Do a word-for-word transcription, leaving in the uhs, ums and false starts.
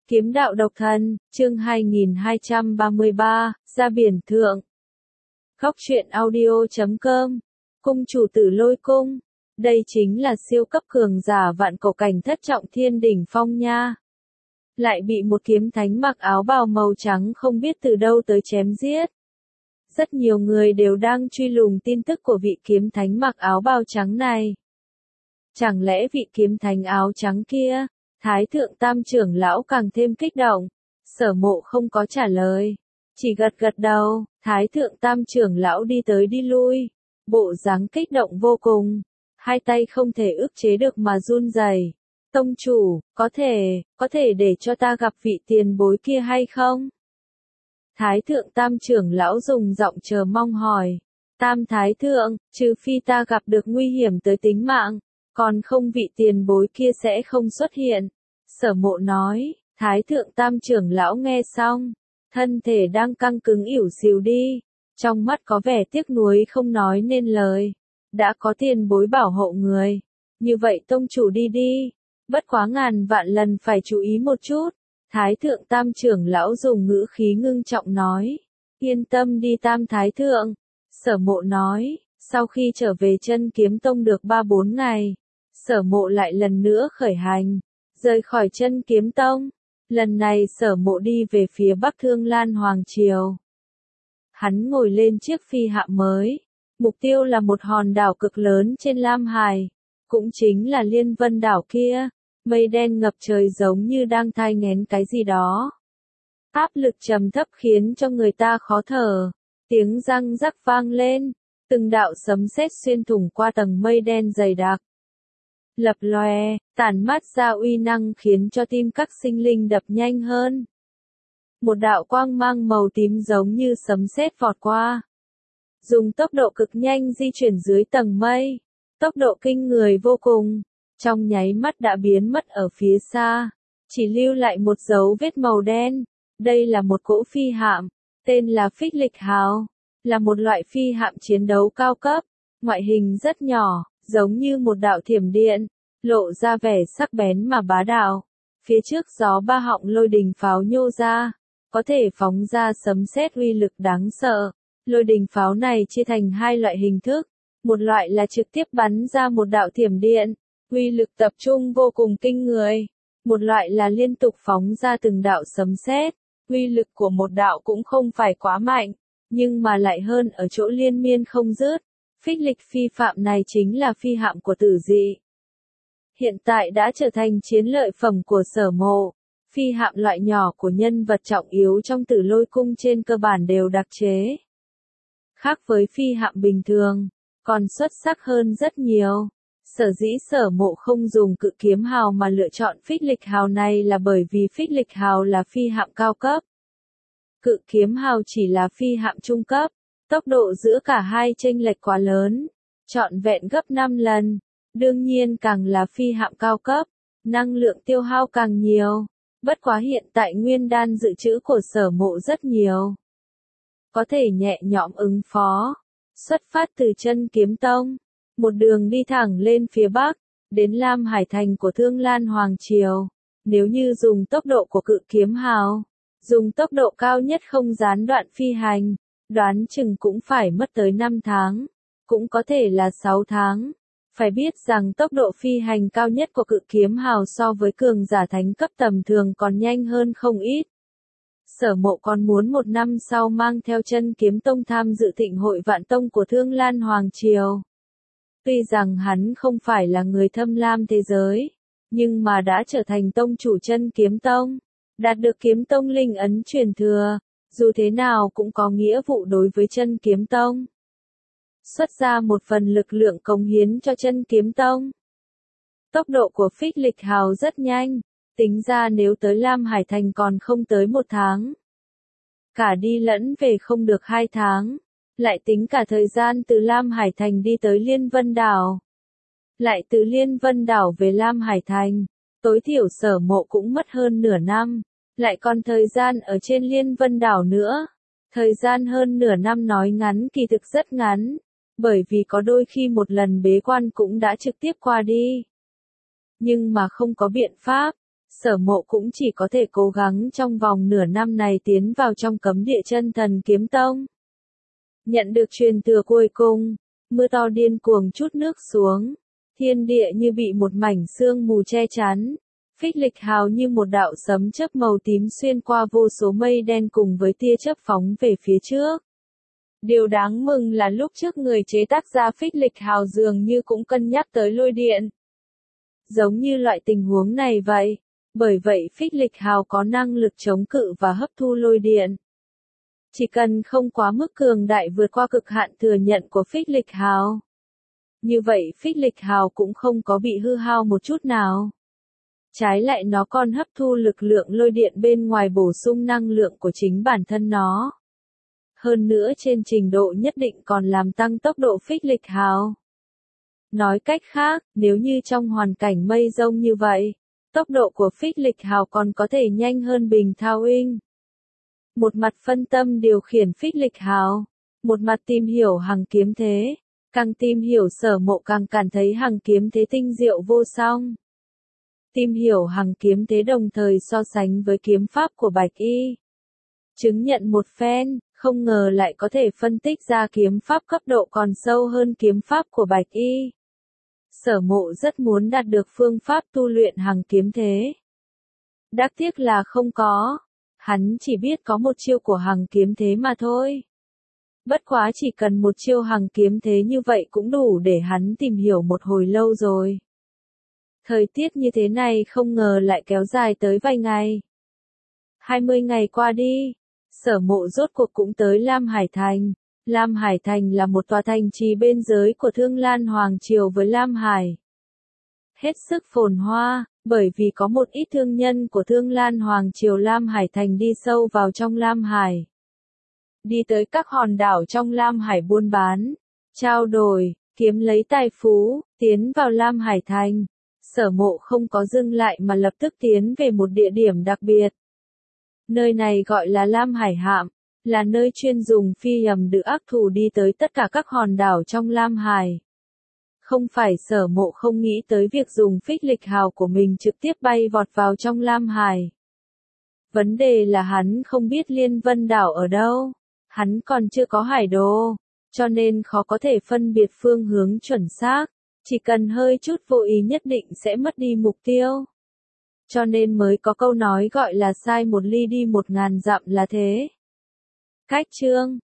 Kiếm đạo độc thân, chương hai nghìn hai trăm ba mươi ba, ra biển thượng. Góc truyện audio chấm com. Cung chủ tử lôi cung. Đây chính là siêu cấp cường giả vạn cổ cảnh thất trọng thiên đỉnh phong nha. Lại bị một kiếm thánh mặc áo bào màu trắng không biết từ đâu tới chém giết. Rất nhiều người đều đang truy lùng tin tức của vị kiếm thánh mặc áo bào trắng này. Chẳng lẽ vị kiếm thánh áo trắng kia? Thái thượng tam trưởng lão càng thêm kích động. Sở Mộ không có trả lời, chỉ gật gật đầu. Thái thượng tam trưởng lão đi tới đi lui, bộ dáng kích động vô cùng, hai tay không thể ức chế được mà run rẩy. Tông chủ, có thể, có thể để cho ta gặp vị tiền bối kia hay không? Thái thượng tam trưởng lão dùng giọng chờ mong hỏi. Tam thái thượng, trừ phi ta gặp được nguy hiểm tới tính mạng, còn không vị tiền bối kia sẽ không xuất hiện. Sở Mộ nói. Thái thượng tam trưởng lão nghe xong, thân thể đang căng cứng ỉu xìu đi, trong mắt có vẻ tiếc nuối không nói nên lời. Đã có tiền bối bảo hộ người, như vậy tông chủ đi đi, bất quá ngàn vạn lần phải chú ý một chút. Thái thượng tam trưởng lão dùng ngữ khí ngưng trọng nói. Yên tâm đi tam thái thượng. Sở Mộ nói. Sau khi trở về Chân Kiếm Tông được ba bốn ngày, Sở Mộ lại lần nữa khởi hành, rời khỏi Chân Kiếm Tông. Lần này Sở Mộ đi về phía Bắc Thương Lan Hoàng Triều. Hắn ngồi lên chiếc phi hạm mới, mục tiêu là một hòn đảo cực lớn trên Lam Hải, cũng chính là Liên Vân đảo kia. Mây đen ngập trời giống như đang thai nghén cái gì đó. Áp lực trầm thấp khiến cho người ta khó thở, tiếng răng rắc vang lên, từng đạo sấm sét xuyên thủng qua tầng mây đen dày đặc. Lập lòe, tản mát ra uy năng khiến cho tim các sinh linh đập nhanh hơn. Một đạo quang mang màu tím giống như sấm sét vọt qua, dùng tốc độ cực nhanh di chuyển dưới tầng mây, tốc độ kinh người vô cùng, trong nháy mắt đã biến mất ở phía xa, chỉ lưu lại một dấu vết màu đen. Đây là một cỗ phi hạm, tên là Phích Lịch Hào, là một loại phi hạm chiến đấu cao cấp, ngoại hình rất nhỏ, giống như một đạo thiểm điện, lộ ra vẻ sắc bén mà bá đạo. Phía trước gió ba họng lôi đình pháo nhô ra, có thể phóng ra sấm sét uy lực đáng sợ. Lôi đình pháo này chia thành hai loại hình thức, một loại là trực tiếp bắn ra một đạo thiểm điện, uy lực tập trung vô cùng kinh người, một loại là liên tục phóng ra từng đạo sấm sét, uy lực của một đạo cũng không phải quá mạnh, nhưng mà lại hơn ở chỗ liên miên không dứt. Phích Lịch phi phạm này chính là phi hạm của Tử Dị, hiện tại đã trở thành chiến lợi phẩm của Sở Mộ. Phi hạm loại nhỏ của nhân vật trọng yếu trong Tử Lôi cung trên cơ bản đều đặc chế, khác với phi hạm bình thường, còn xuất sắc hơn rất nhiều. Sở dĩ Sở Mộ không dùng Cự Kiếm Hào mà lựa chọn Phích Lịch Hào này là bởi vì Phích Lịch Hào là phi hạm cao cấp, Cự Kiếm Hào chỉ là phi hạm trung cấp, tốc độ giữa cả hai chênh lệch quá lớn, trọn vẹn gấp năm lần. Đương nhiên càng là phi hạm cao cấp, năng lượng tiêu hao càng nhiều. Bất quá hiện tại nguyên đan dự trữ của Sở Mộ rất nhiều, có thể nhẹ nhõm ứng phó. Xuất phát từ Chân Kiếm Tông, một đường đi thẳng lên phía Bắc, đến Lam Hải thành của Thương Lan Hoàng Triều. Nếu như dùng tốc độ của Cự Kiếm Hào, dùng tốc độ cao nhất không gián đoạn phi hành, đoán chừng cũng phải mất tới năm tháng, cũng có thể là sáu tháng. Phải biết rằng tốc độ phi hành cao nhất của Cự Kiếm Hào so với cường giả thánh cấp tầm thường còn nhanh hơn không ít. Sở Mộ còn muốn một năm sau mang theo Chân Kiếm Tông tham dự thịnh hội vạn tông của Thương Lan Hoàng Triều. Tuy rằng hắn không phải là người thâm lam thế giới, nhưng mà đã trở thành tông chủ Chân Kiếm Tông, đạt được Kiếm Tông linh ấn truyền thừa, dù thế nào cũng có nghĩa vụ đối với Chân Kiếm Tông. Xuất ra một phần lực lượng cống hiến cho Chân Kiếm Tông. Tốc độ của Phích Lịch Hào rất nhanh, tính ra nếu tới Lam Hải thành còn không tới một tháng. Cả đi lẫn về không được hai tháng. Lại tính cả thời gian từ Lam Hải thành đi tới Liên Vân đảo. Lại từ Liên Vân đảo về Lam Hải thành, tối thiểu Sở Mộ cũng mất hơn nửa năm. Lại còn thời gian ở trên Liên Vân đảo nữa. Thời gian hơn nửa năm nói ngắn kỳ thực rất ngắn, bởi vì có đôi khi một lần bế quan cũng đã trực tiếp qua đi. Nhưng mà không có biện pháp, Sở Mộ cũng chỉ có thể cố gắng trong vòng nửa năm này tiến vào trong cấm địa Chân Thần Kiếm Tông. Nhận được truyền thừa cuối cùng, mưa to điên cuồng trút nước xuống, thiên địa như bị một mảnh sương mù che chắn. Phích Lịch Hào như một đạo sấm chớp màu tím xuyên qua vô số mây đen cùng với tia chớp phóng về phía trước. Điều đáng mừng là lúc trước người chế tác ra Phích Lịch Hào dường như cũng cân nhắc tới lôi điện. Giống như loại tình huống này vậy, bởi vậy Phích Lịch Hào có năng lực chống cự và hấp thu lôi điện. Chỉ cần không quá mức cường đại vượt qua cực hạn thừa nhận của Phích Lịch Hào. Như vậy Phích Lịch Hào cũng không có bị hư hao một chút nào. Trái lại nó còn hấp thu lực lượng lôi điện bên ngoài bổ sung năng lượng của chính bản thân nó. Hơn nữa trên trình độ nhất định còn làm tăng tốc độ Phích Lịch Hào. Nói cách khác, nếu như trong hoàn cảnh mây rông như vậy, tốc độ của Phích Lịch Hào còn có thể nhanh hơn Bình Thao Inh. Một mặt phân tâm điều khiển Phích Lịch Hào, một mặt tìm hiểu Hằng Kiếm Thế. Càng tìm hiểu Sở Mộ càng cảm thấy Hằng Kiếm Thế tinh diệu vô song. Tìm hiểu Hằng Kiếm Thế đồng thời so sánh với kiếm pháp của Bạch Y. Chứng nhận một phen, không ngờ lại có thể phân tích ra kiếm pháp cấp độ còn sâu hơn kiếm pháp của Bạch Y. Sở Mộ rất muốn đạt được phương pháp tu luyện Hằng Kiếm Thế. Đáng tiếc là không có. Hắn chỉ biết có một chiêu của Hằng Kiếm Thế mà thôi. Bất quá chỉ cần một chiêu Hằng Kiếm Thế như vậy cũng đủ để hắn tìm hiểu một hồi lâu rồi. Thời tiết như thế này không ngờ lại kéo dài tới vài ngày. hai mươi ngày qua đi, Sở Mộ rốt cuộc cũng tới Lam Hải Thành. Lam Hải Thành là một tòa thành trì bên giới của Thương Lan Hoàng Triều với Lam Hải. Hết sức phồn hoa, bởi vì có một ít thương nhân của Thương Lan Hoàng Triều Lam Hải Thành đi sâu vào trong Lam Hải. Đi tới các hòn đảo trong Lam Hải buôn bán, trao đổi, kiếm lấy tài phú, tiến vào Lam Hải Thành. Sở Mộ không có dừng lại mà lập tức tiến về một địa điểm đặc biệt. Nơi này gọi là Lam Hải Hạm, là nơi chuyên dùng phi hầm đự ác thủ đi tới tất cả các hòn đảo trong Lam Hải. Không phải Sở Mộ không nghĩ tới việc dùng Phích Lịch Hào của mình trực tiếp bay vọt vào trong Lam Hải. Vấn đề là hắn không biết Liên Vân đảo ở đâu, hắn còn chưa có hải đồ, cho nên khó có thể phân biệt phương hướng chuẩn xác, chỉ cần hơi chút vô ý nhất định sẽ mất đi mục tiêu. Cho nên mới có câu nói gọi là sai một ly đi một ngàn dặm là thế. Cách chương